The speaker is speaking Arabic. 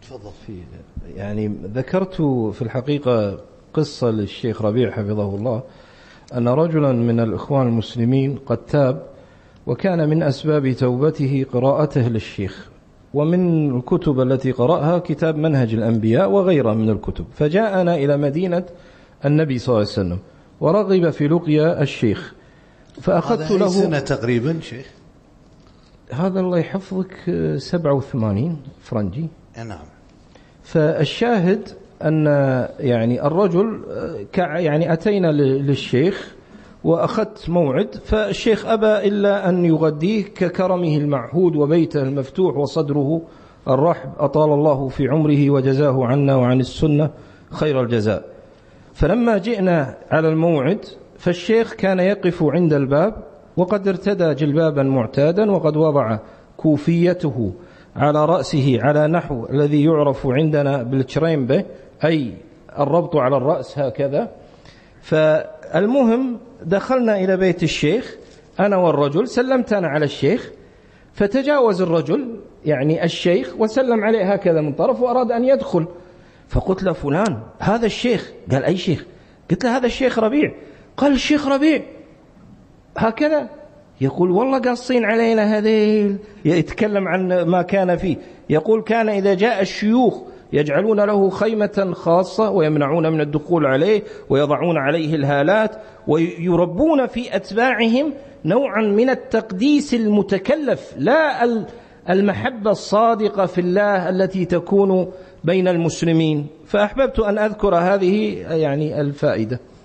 تفضل. يعني ذكرت في الحقيقة قصة للشيخ ربيع حفظه الله، أن رجلا من الإخوان المسلمين قد تاب، وكان من أسباب توبته قراءته للشيخ، ومن الكتب التي قرأها كتاب منهج الأنبياء وغيرها من الكتب. فجاءنا إلى مدينة النبي صلى الله عليه وسلم ورغب في لقيا الشيخ، فأخذت له سنة تقريبا شيخ، هذا الله يحفظك 87 فرنجي. نعم. فالشاهد أن يعني الرجل يعني أتينا للشيخ وأخذت موعد، فالشيخ أبى إلا أن يغديه ككرمه المعهود وبيته المفتوح وصدره الرحب، أطال الله في عمره وجزاه عنا وعن السنة خير الجزاء. فلما جئنا على الموعد فالشيخ كان يقف عند الباب وقد ارتدى جلبابا معتادا، وقد وضع كوفيته على رأسه على نحو الذي يعرف عندنا بالتريمبة، أي الربط على الرأس هكذا. فالمهم دخلنا إلى بيت الشيخ أنا والرجل، سلمت أنا على الشيخ، فتجاوز الرجل يعني الشيخ وسلم عليه هكذا من طرف وأراد أن يدخل، فقلت له فلان هذا الشيخ. قال أي شيخ؟ قلت له هذا الشيخ ربيع. قال الشيخ ربيع هكذا؟ يقول والله قاصين علينا هذيل. يتكلم عن ما كان فيه، يقول كان إذا جاء الشيوخ يجعلون له خيمة خاصة ويمنعون من الدخول عليه ويضعون عليه الهالات، ويربون في أتباعهم نوعا من التقديس المتكلف، لا المحبة الصادقة في الله التي تكون بين المسلمين. فأحببت أن أذكر هذه يعني الفائدة.